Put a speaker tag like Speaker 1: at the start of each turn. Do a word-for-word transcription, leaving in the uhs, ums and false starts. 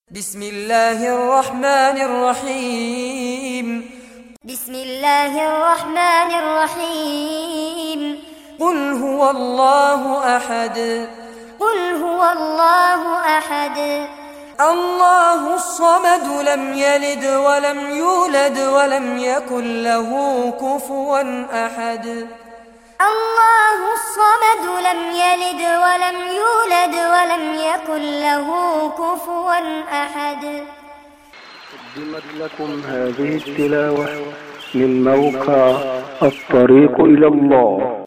Speaker 1: بسم الله الرحمن الرحيم
Speaker 2: بسم الله الرحمن الرحيم
Speaker 1: قل هو الله أحد
Speaker 2: قل هو الله أحد
Speaker 1: الله الصمد لم يلد ولم يولد ولم يكن له كفوا أحد
Speaker 2: الله الصمد لم يلد ولم يولد ولم يكن له كفوا أحد.
Speaker 3: قدمت لكم هذه التلاوة من موقع الطريق إلى الله.